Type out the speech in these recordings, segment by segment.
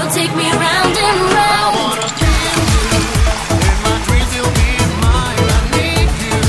take me round and round. In my dreams you'll be mine. I need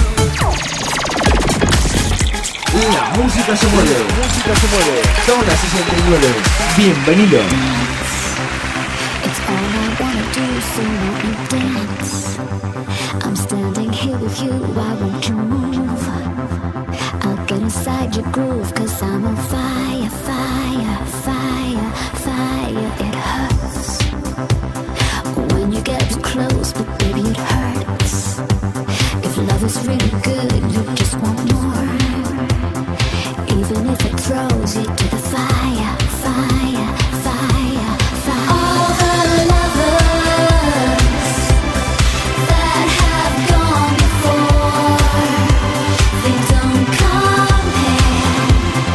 you. La música se mueve. Zona 69. Bienvenido. It's all I wanna do, so won't you dance? I'm standing here with you, why won't you move? I'll get inside your groove, 'cause I'm on fire, fire, fire, fire. It hurts when you get too close, but baby it hurts. If love is really good, you just want more. Even if it throws you to the fire, fire, fire, fire. All the lovers that have gone before, they don't compare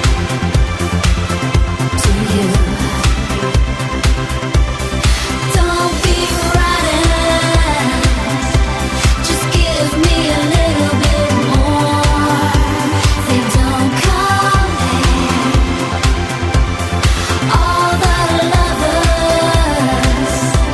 to you. Don't be frightened, just give me a little bit more. They don't compare. All the lovers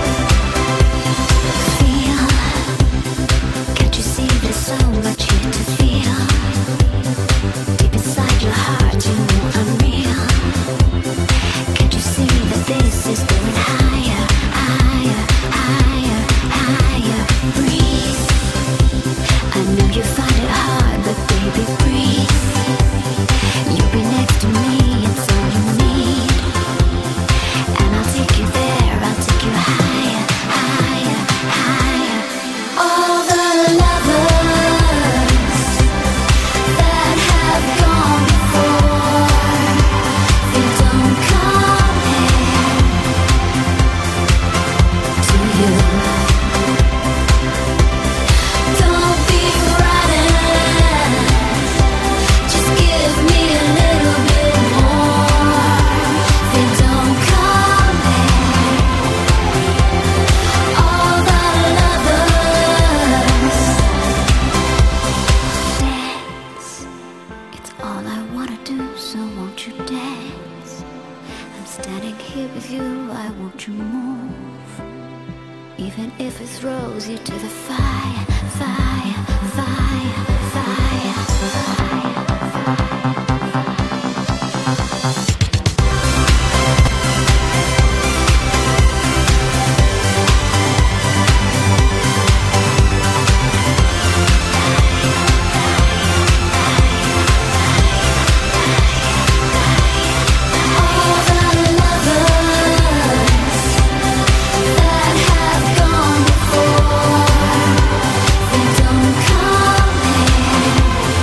feel. Can't you see there's so much here to feel? Deep inside your heart, you know I'm real. Can't you see that this is going higher, higher, higher, higher? Breathe. I know you find it hard, but baby, breathe. You'll be next to me, it's all you need. And I'll take you there, I'll take you higher, higher, higher. All the lovers that have gone before, they don't compare to you. Don't be frightened, just give me a little bit more. They don't compare. All the lovers dance. It's all I wanna do, so won't you dance? I'm standing here with you, why won't you move? Even if it throws you to the fire, fire, fire, fire, fire. All the lovers that have gone before, they don't compare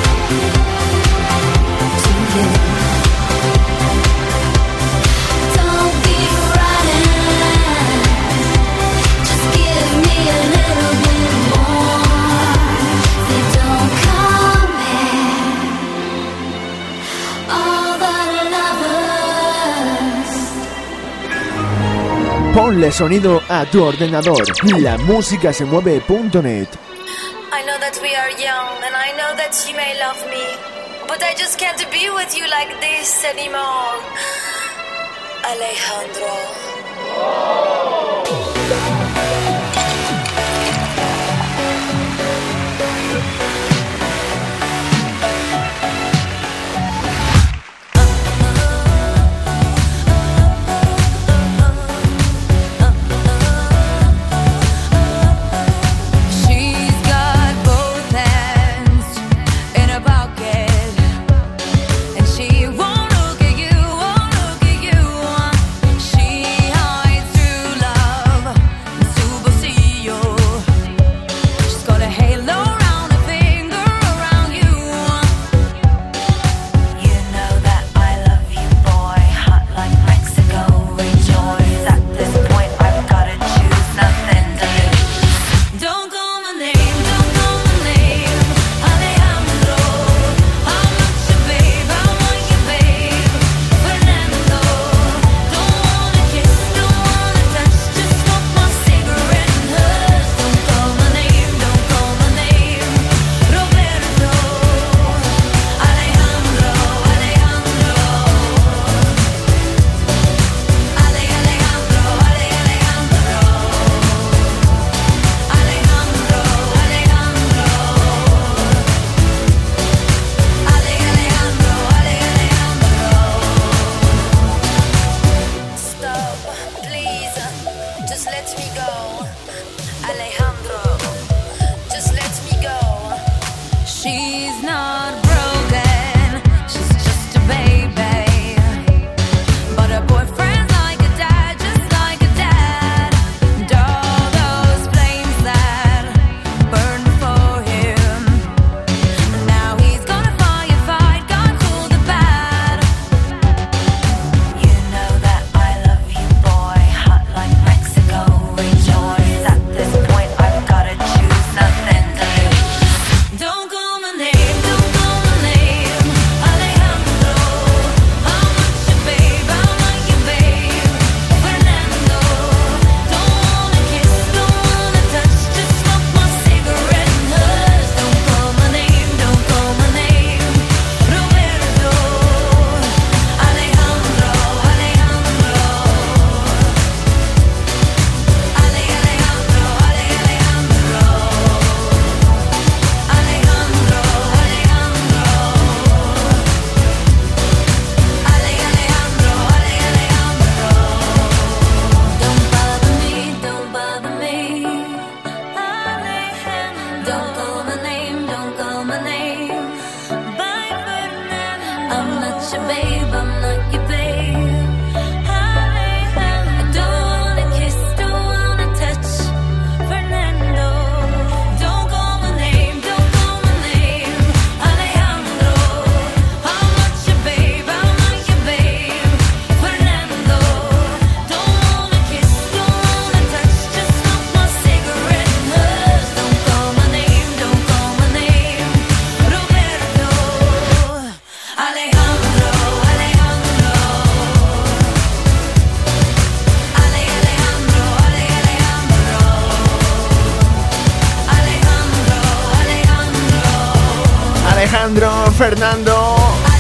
to you. Don't be frightened, just give me a little bit more. They don't compare. All the lovers. Ponle sonido a tu ordenador. Lamusicasemueve.net. I know that we are young and I know that you may love me, but I just can't be with you like this anymore. Alejandro. She's got both hands in her pocket, and she won't look at you, won't look at you. She hides true love Alejandro, Fernando.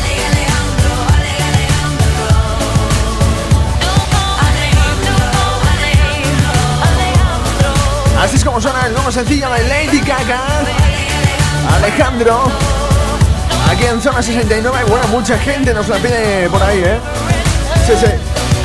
Así es como suena el nuevo sencillo de Lady Gaga, Alejandro, aquí en Zona 69. Bueno, mucha gente nos la pide por ahí, ¿eh? Sí, sí.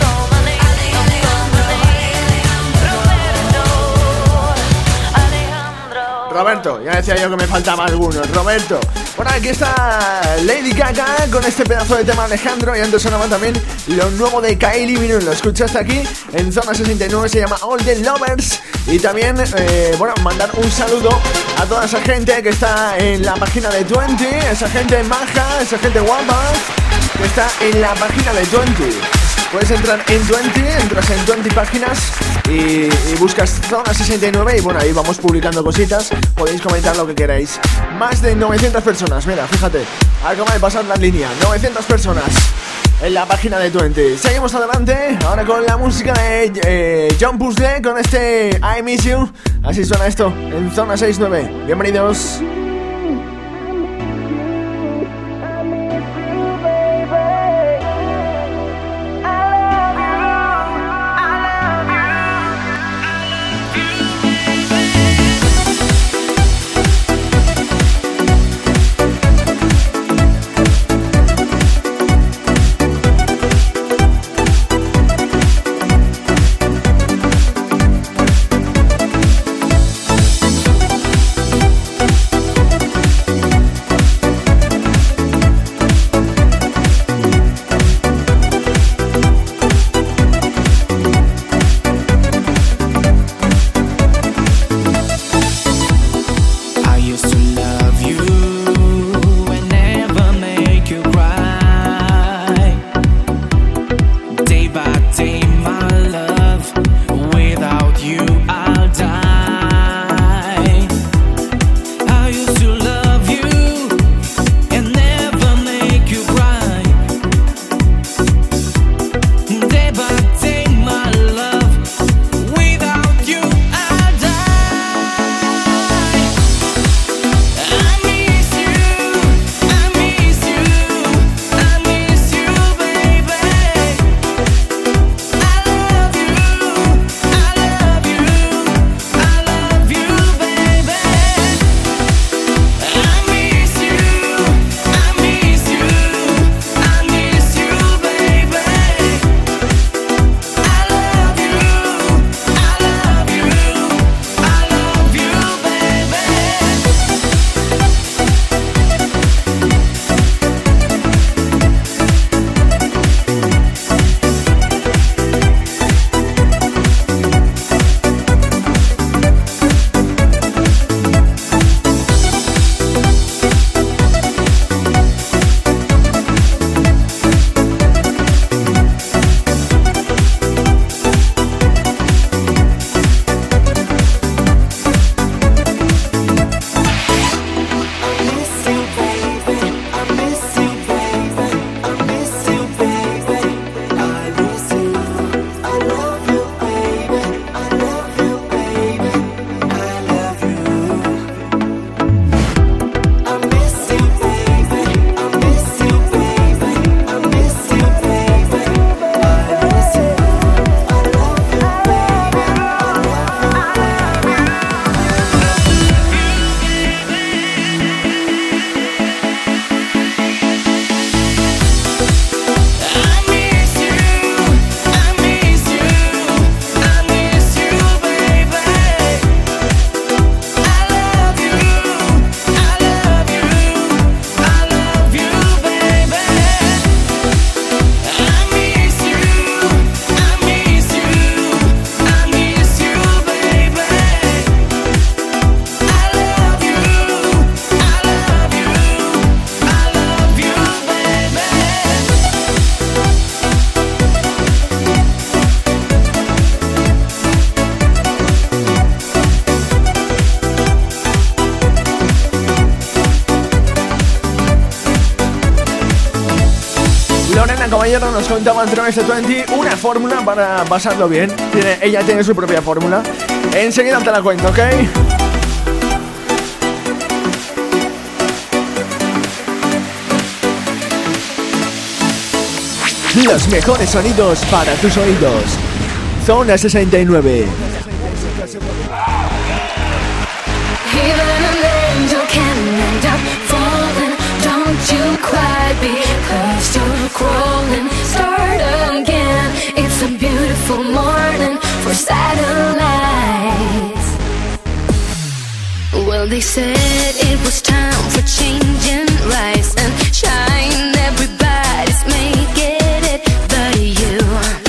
Roberto, ya decía yo que me faltaban algunos. Roberto. Bueno, aquí está Lady Gaga con este pedazo de tema Alejandro. Y antes sonaba también lo nuevo de Kylie Minogue. Lo escuchaste aquí en Zona 69, se llama All the Lovers. Y también, bueno, mandar un saludo a toda esa gente que está en la página de 20. Esa gente maja, esa gente guapa que está en la página de 20. Puedes entrar en 20, entras en 20 páginas y buscas Zona 69 y bueno, ahí vamos publicando cositas. Podéis comentar lo que queráis. Más de 900 personas, mira, fíjate, acaba de pasar la línea, 900 personas en la página de 20. Seguimos adelante, ahora con la música de John Puzzle, con este I Miss You. Así suena esto en Zona 69. Bienvenidos. Caballero nos contaba en través de 20 una fórmula para pasarlo bien. Ella tiene su propia fórmula. Enseguida te la cuento, ¿ok? Los mejores sonidos para tus oídos. Zona 69. Even an angel can end up falling. Don't you cry because you're crawling. Start again. It's a beautiful morning for satellites. Well, they said it was time for change and rise and shine. Everybody's making it but you.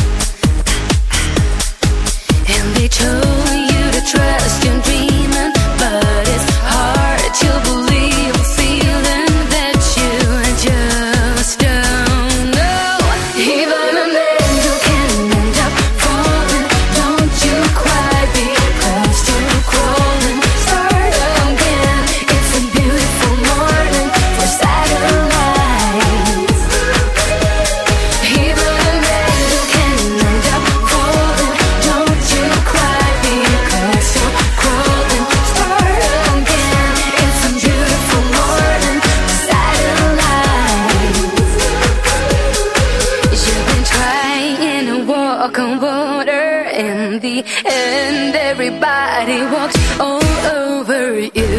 And they told you to trust your dreaming, but it's hard to believe a feeling that you just don't know. Even an angel can end up falling. Don't you cry because you're crawling. Start again. It's a beautiful morning for satellites. Even an angel can end up falling. Don't you cry because you're crawling. Start again. It's a beautiful morning for satellites. You've been trying to walk on water. In the end, everybody walks all over you.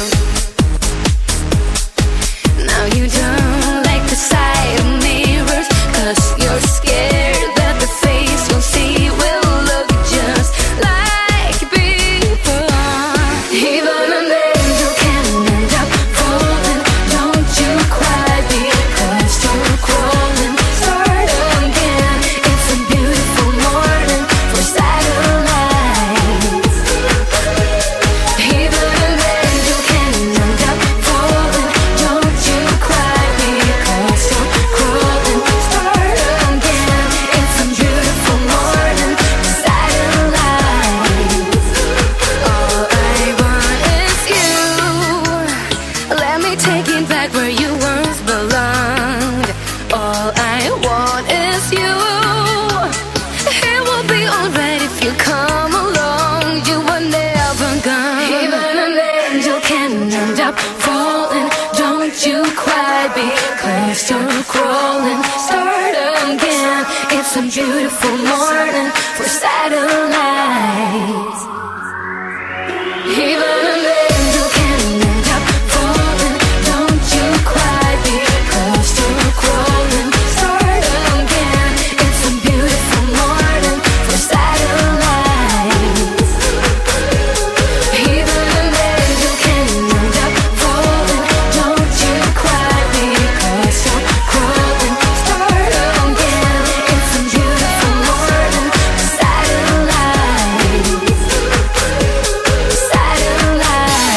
Now you don't like the sight of mirrors, 'cause you're scared that the face you'll see will look just like before. Even an angel can end up falling. Don't you cry because you're crawling. Start again. It's a beautiful morning for satellites. Even an angel can end up falling. Don't you cry because you're crawling. Start again. It's a beautiful morning for satellites. All I want is you. Let me take it back where you once belonged. All I want is you. It will be alright if you come along. You were never gone. Even an angel can end up falling. Don't you cry because you're crawling. Start again. It's a beautiful morning for satellites. Even an angel can end up falling. Don't you cry because you're crawling. Start again. It's a beautiful morning for satellites. Even an angel can end up falling. Don't you cry because you're crawling. Start again. It's a beautiful morning for satellites. Satellites.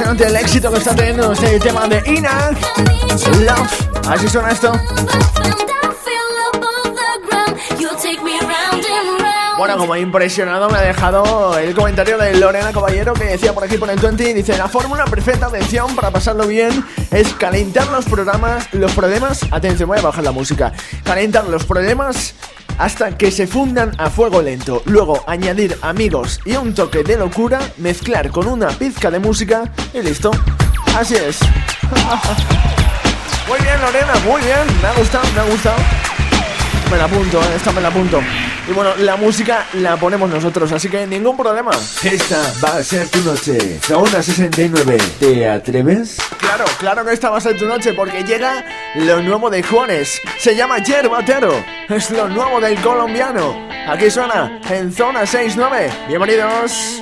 impresionante el éxito que está teniendo este tema de Ina Love. Así suena esto. Bueno, como impresionado me ha dejado el comentario de Lorena Caballero, que decía por aquí por el 20, dice: la fórmula perfecta, atención, para pasarlo bien es calentar los problemas, atención, voy a bajar la música, calentar los problemas hasta que se fundan a fuego lento, luego añadir amigos y un toque de locura, mezclar con una pizca de música y listo. Así es. Muy bien, Lorena, muy bien, me ha gustado. Me la apunto, esta me la apunto. Y bueno, la música la ponemos nosotros, así que ningún problema. Esta va a ser tu noche. Zona 69. ¿Te atreves? Claro que esta va a ser tu noche, porque llega lo nuevo de Juanes. Se llama Yerbatero. Es lo nuevo del colombiano. Aquí suena en Zona 69. Bienvenidos.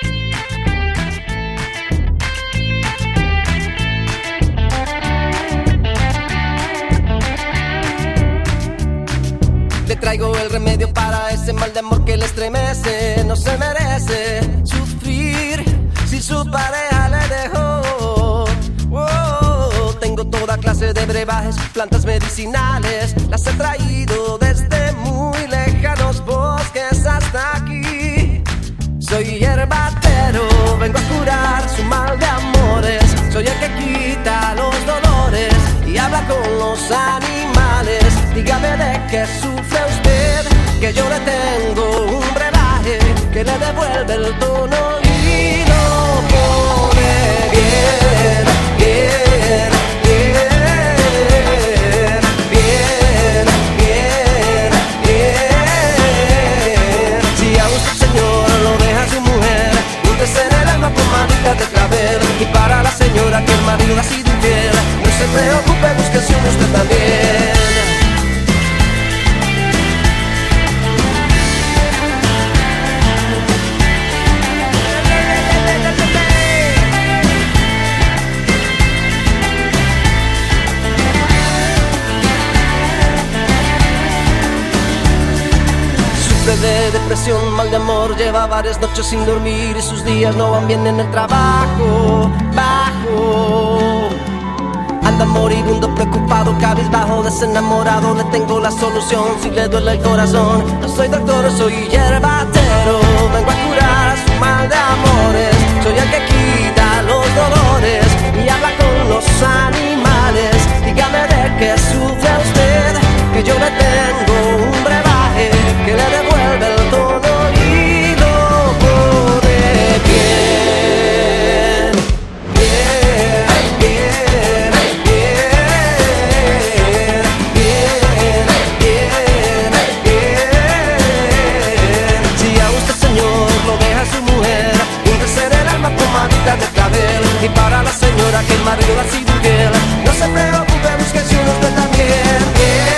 Le traigo el remedio para ese mal de amor que le estremece. No se merece sufrir si su pareja le dejó. Tengo toda clase de brebajes, plantas medicinales. Las he traído desde muy lejanos bosques hasta aquí. Soy yerbatero, vengo a curar su mal de amores. Soy el que quita los dolores y habla con los animales. Dígame de qué sufre usted, que yo le tengo un brebaje que le devuelve el tono y lo pone bien, bien, bien, bien, bien, bien. Si a usted, señor, lo deja su mujer, úntese en el alma pomaditas de clavel. Y para la señora que el marido ha sido infiel, no se preocupe, búsquese uno usted también. De depresión, mal de amor, lleva varias noches sin dormir y sus días no van bien en el trabajo. Bajo, anda moribundo, preocupado, cabizbajo, desenamorado. Le tengo la solución si le duele el corazón. No soy doctor, soy yerbatero. Vengo a curar su mal de amores. Soy el que quita los dolores y habla con los animales. Dígame de qué sufre usted, que yo le tengo un brebaje que le devuelve el tono y lo pone bien, bien, bien, bien, bien, bien, bien. Si a usted, señor, lo deja su mujer, úntese en el alma pomaditas de clavel. Y para la señora que el marido ha sido infiel, no se preocupe, búsquese uno usted también.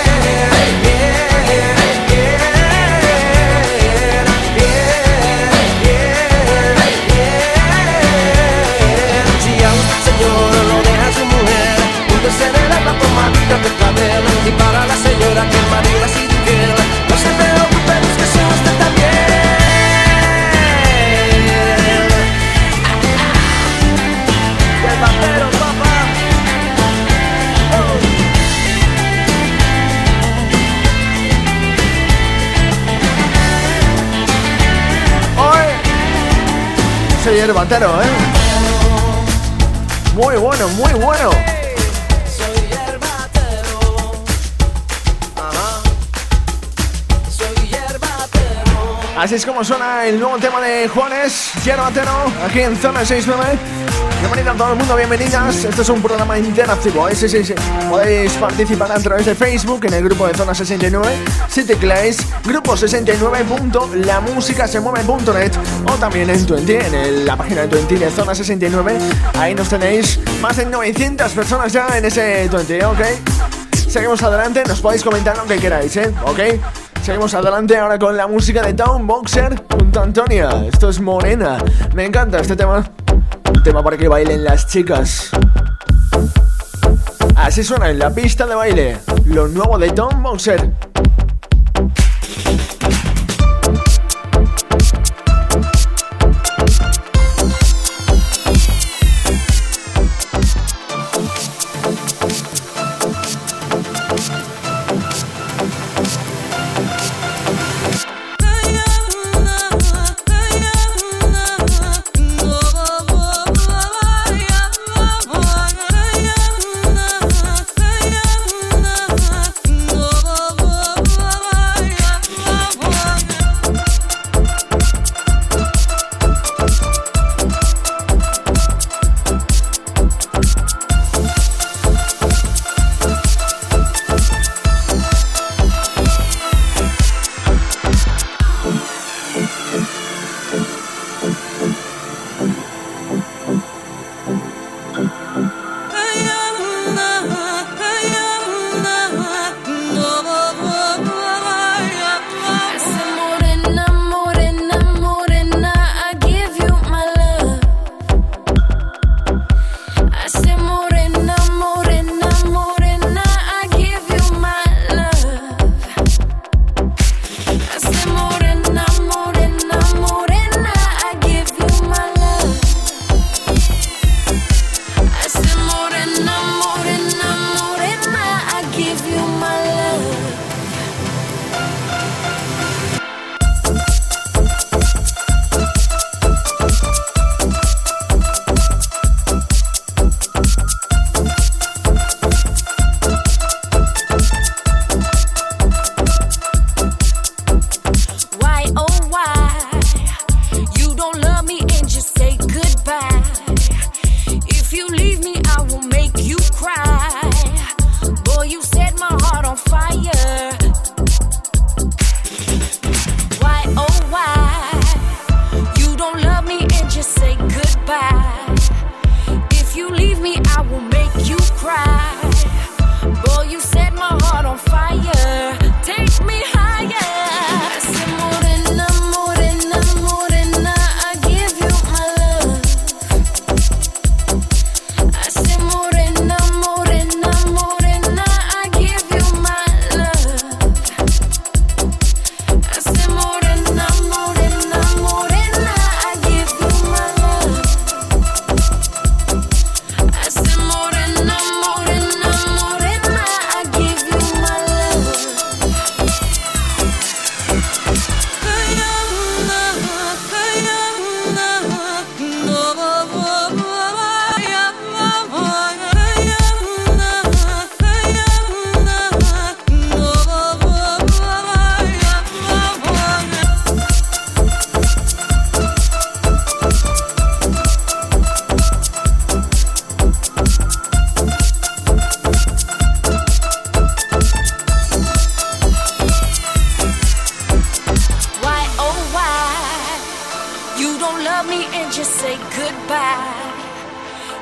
Y para la señora que el marido ha sido infiel, no se preocupe, búsquese usted también. Yerbatero, papá. Hoy soy yerbatero, Muy bueno, muy bueno. Así es como suena el nuevo tema de Juanes, Yerbatero, aquí en Zona 69. Bienvenido a todo el mundo, bienvenidas. Esto es un programa interactivo, sí. Podéis participar a través de Facebook en el grupo de Zona 69. Si tecleáis grupo69.lamusicasemueve.net o también en Twenty, en la página de Twenty de Zona 69. Ahí nos tenéis más de 900 personas ya en ese Twenty, ¿ok? Seguimos adelante, nos podéis comentar lo que queráis, ¿ok? Seguimos adelante ahora con la música de Town Boxer junto a Antonia. Esto es Morena. Me encanta este tema. Un tema para que bailen las chicas. Así suena en la pista de baile lo nuevo de Town Boxer.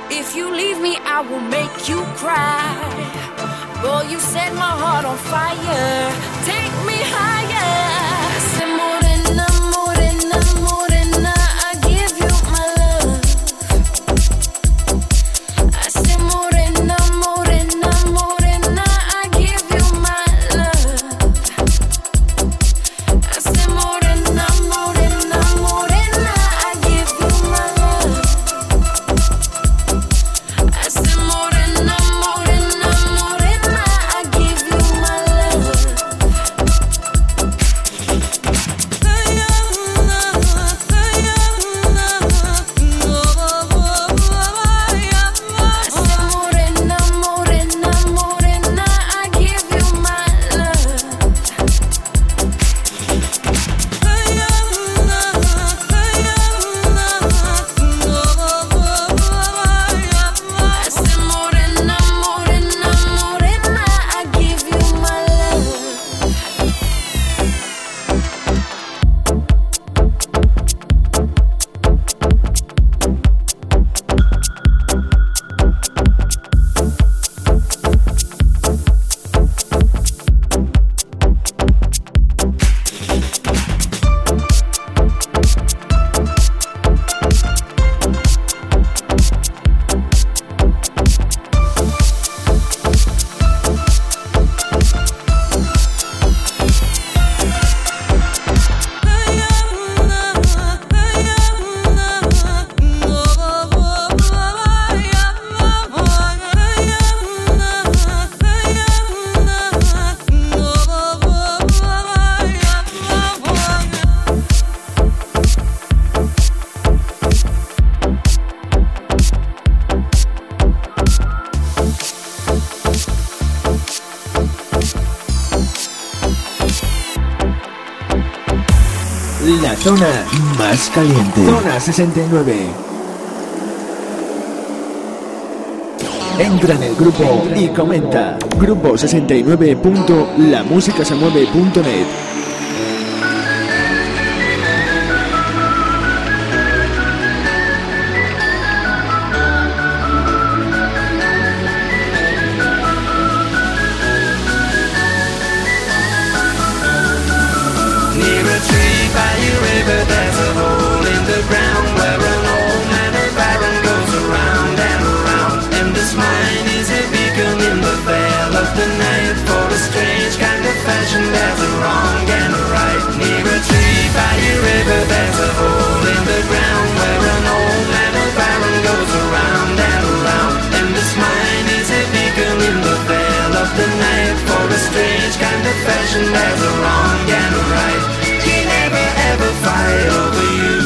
If you leave me, I will make you cry. Boy, you set my heart on fire. Take me higher. Say morena, morena, morena, I give you my love. I say morena, morena, morena, I give you my love. I say morena, morena, morena, I give you my love. I say morena, morena, morena, I give you my love. La zona más caliente. Zona 69. Entra en el grupo y comenta. Grupo69.lamusicasemueve.net. Near a tree by a river, there's a hole in the ground where an old man of iron goes around and around. And this mine is a beacon in the veil of the night. For a strange kind of fashion, there's a wrong and a right. Near a tree by a river, there's a hole in the ground where an old man of iron goes around and around. And this mine is a beacon in the veil of the night. For a strange kind of fashion, there's a wrong and a right. He never ever fight over you.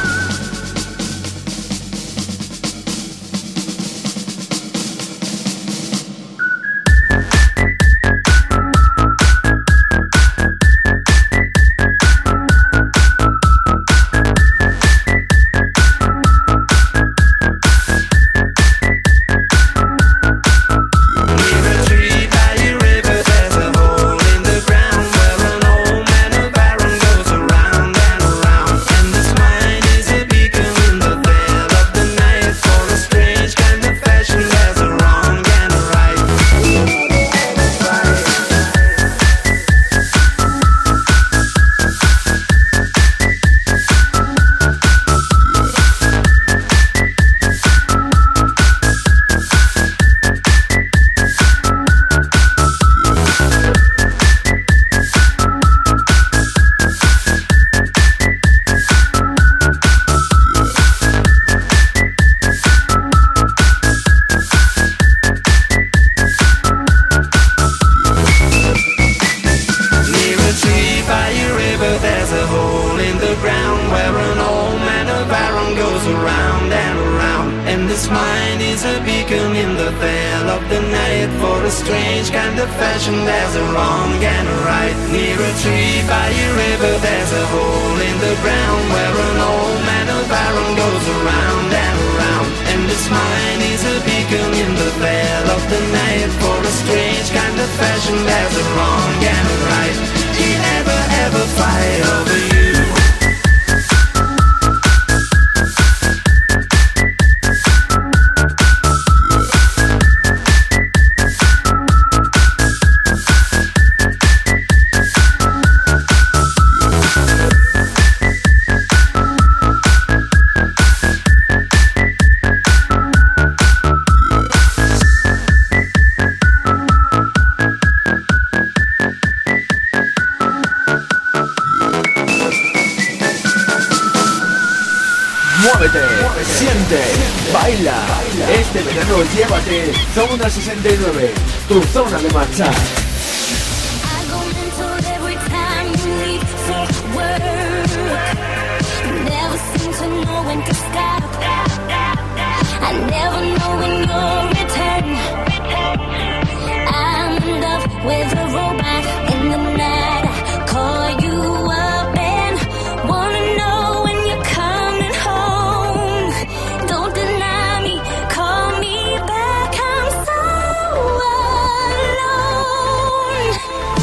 Near a tree by a river, there's a hole in the ground where an old man of iron goes around and around. And this mine is a beacon in the veil of the night. For a strange kind of fashion, there's a wrong and a right. Near a tree by a river, there's a hole in the ground where an old man of iron goes around and around. And this mine is a beacon in the veil of the night. For a strange kind of fashion, there's a wrong and a right. Near a tree by a river, there's a hole in the ground where an old man of iron goes around and around. And this mine is a beacon in the veil of the night. For a strange kind of fashion, there's a wrong and a right. He never ever fight over you. Llévate Zona 69, tu zona de marcha. I never know when you'll return. I'm in love with a robot in the night. I call you up and wanna know when you're coming home. Don't deny me, call me back. I'm so alone.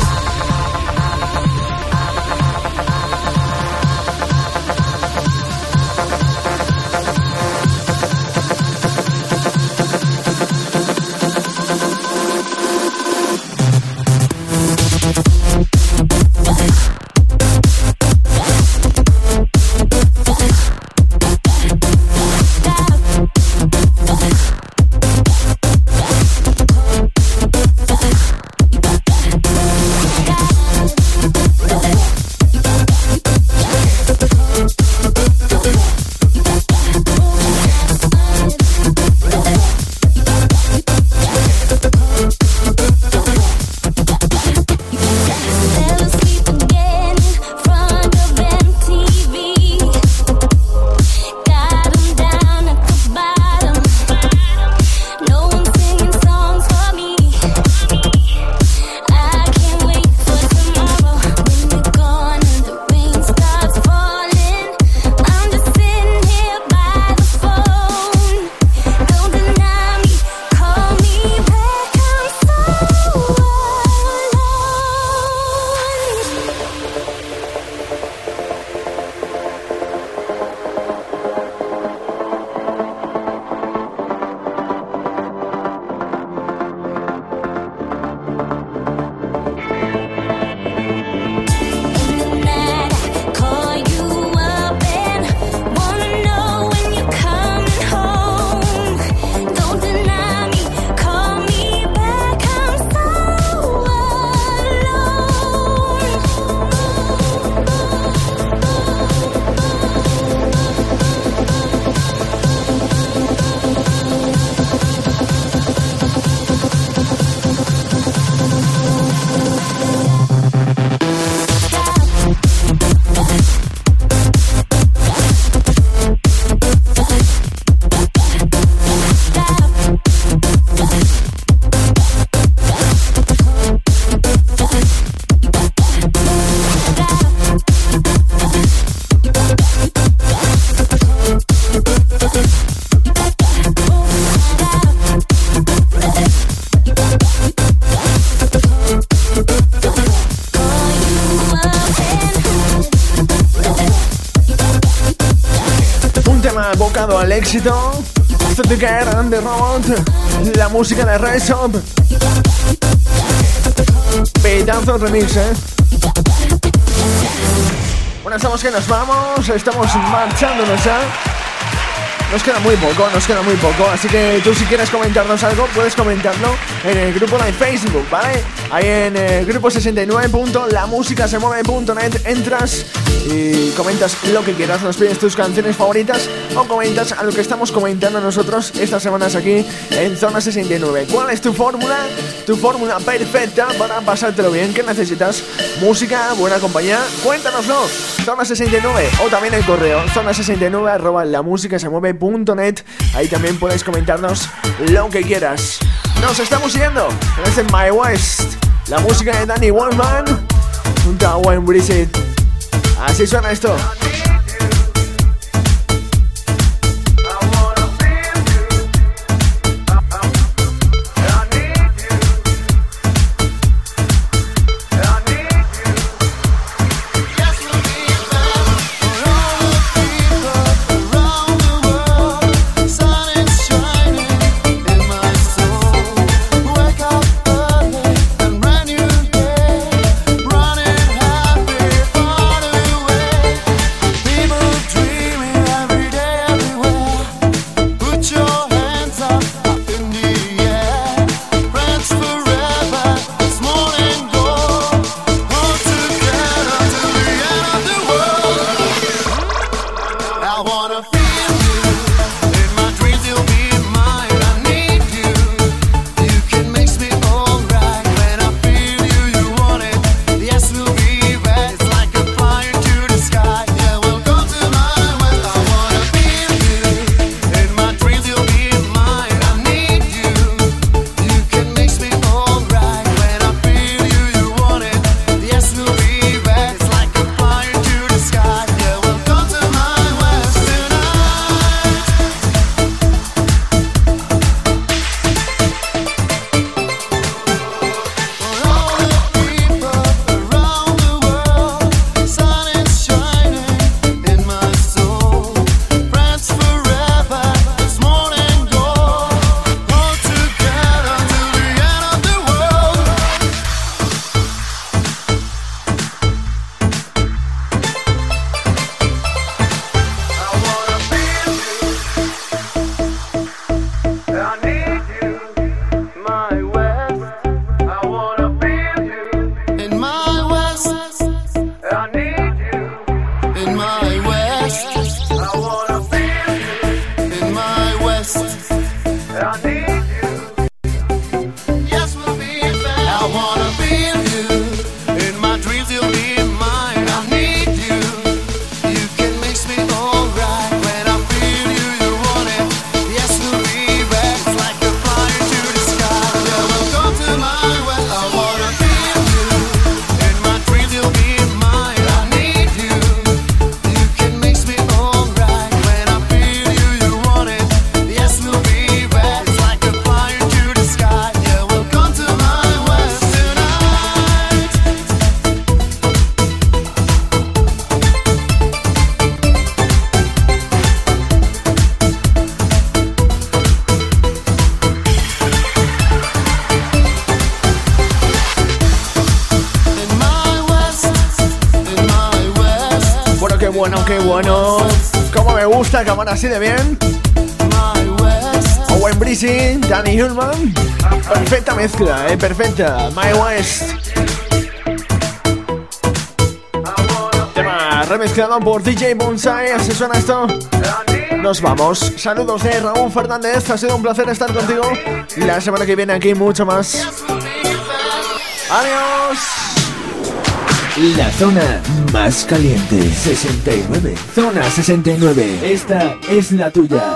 Al éxito, esto te caerá de Robot, la música de Rise Up, pedazo remix, Bueno, estamos que nos vamos, estamos marchándonos ya. Nos queda muy poco, así que tú si quieres comentarnos algo, puedes comentarlo en el grupo de Facebook, ¿vale? Ahí en el grupo 69.lamusicasemueve.net entras y comentas lo que quieras, nos pides tus canciones favoritas o comentas a lo que estamos comentando nosotros estas semanas aquí en Zona 69. ¿Cuál es tu fórmula? Tu fórmula perfecta para pasártelo bien. ¿Qué necesitas? Música, buena compañía, cuéntanoslo. Zona 69 o también el correo zona69@lamusicasemueve.net. Ahí también puedes comentarnos lo que quieras. Nos estamos yendo con este My West, la música de Danny Wolfman junto a Wayne Brissett. Así suena esto. bueno, qué bueno. Cómo me gusta acabar así de bien. Owen Breezy, Danny Hullman. Perfecta mezcla, perfecta. My West. Tema remezclado por DJ Bonsai. Así suena esto. Nos vamos. Saludos de Raúl Fernández. Ha sido un placer estar contigo. La semana que viene aquí mucho más. Adiós. La zona más caliente, 69. Zona 69. Esta es la tuya.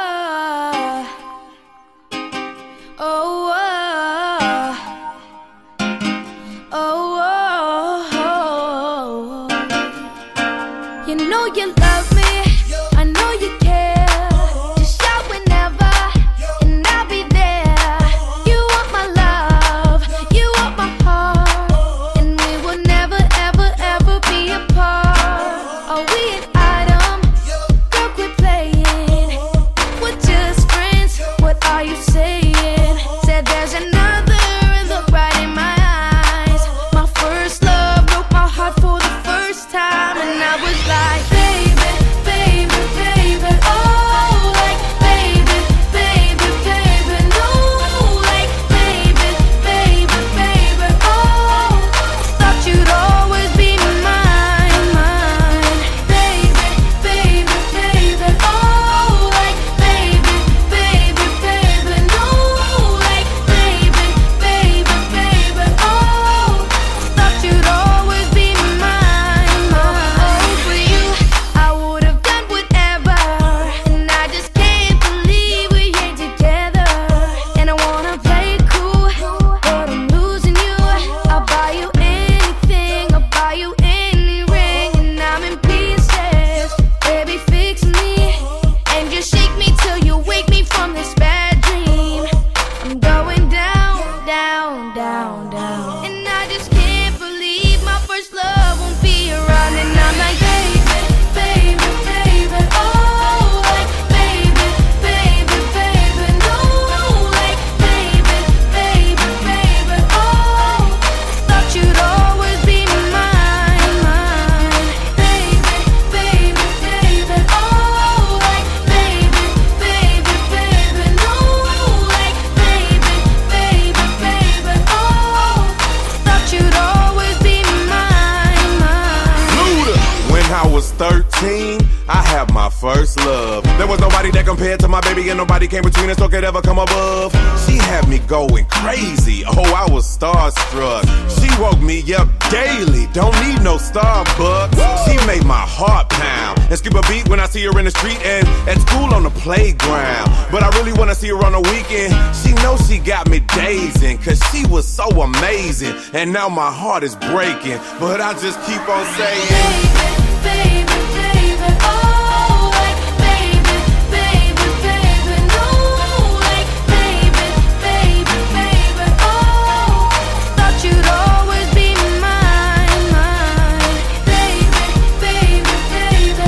You know you love me, I know you care. Just shout whenever, and I'll be there. You want my love, you want my heart, and we will never, ever, ever be apart. Are we an item? Girl, quit playing. We're just friends, what are you saying? Said there's another and look right in my eyes. My first love broke my heart for the first time, and I was like, baby, baby, baby, oh, like, baby, baby, baby, no, like, baby, baby, baby, oh, thought you'd always be mine, mine, baby, baby, baby, oh, like, baby, baby, baby, no, like, baby, baby, baby, oh, thought you'd always be mine, mine. For you, I would have done whatever, and I just can't believe we ain't together. And I wanna play it cool, but I'm losing you. I'll buy you anything, I'll buy you any ring, and I'm in pieces. Baby, fix me, and just shake me till you wake me from this bad dream. I'm going down, down, down, down, and I just can't believe my first love won't be around. And I'm like, baby, baby, baby, oh, like, baby, baby, baby, no, like, baby, baby, baby, oh, thought you'd always be mine, mine, baby, baby, baby, oh, like, baby, baby, baby, no, like, baby, baby, baby, oh, thought you'd always be mine, mine. Luda. When I was 13, I had my first love. There was nobody that compared to my baby, and nobody came between us or could ever come above. She had me going crazy. Oh, I was starstruck. She woke me up daily. Don't need no Starbucks. She made my heart pound and skip a beat when I see her in the street and at school on the playground. But I really wanna see her on the weekend. She knows she got me dazing, cause she was so amazing. And now my heart is breaking, but I just keep on saying, Baby, baby, oh, like, baby, baby, baby, no, like, baby, baby, baby, oh, thought you'd always be mine, mine, baby, baby, baby,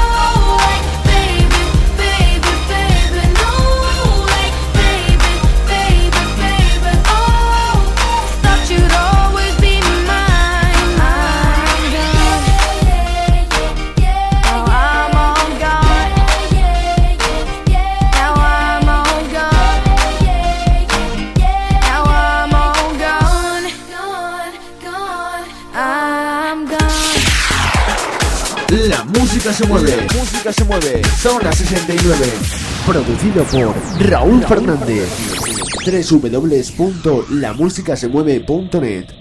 oh, like, baby, baby, baby, no, like, baby, baby, baby, oh, thought you'd always be mine, mine. Now I'm on God. Now I'm on God. Now I'm on gone. Gone, gone. I'm gone. La música se mueve. Música se mueve. Zona 69. Producido por Raúl Fernández. www.lamusicasemueve.net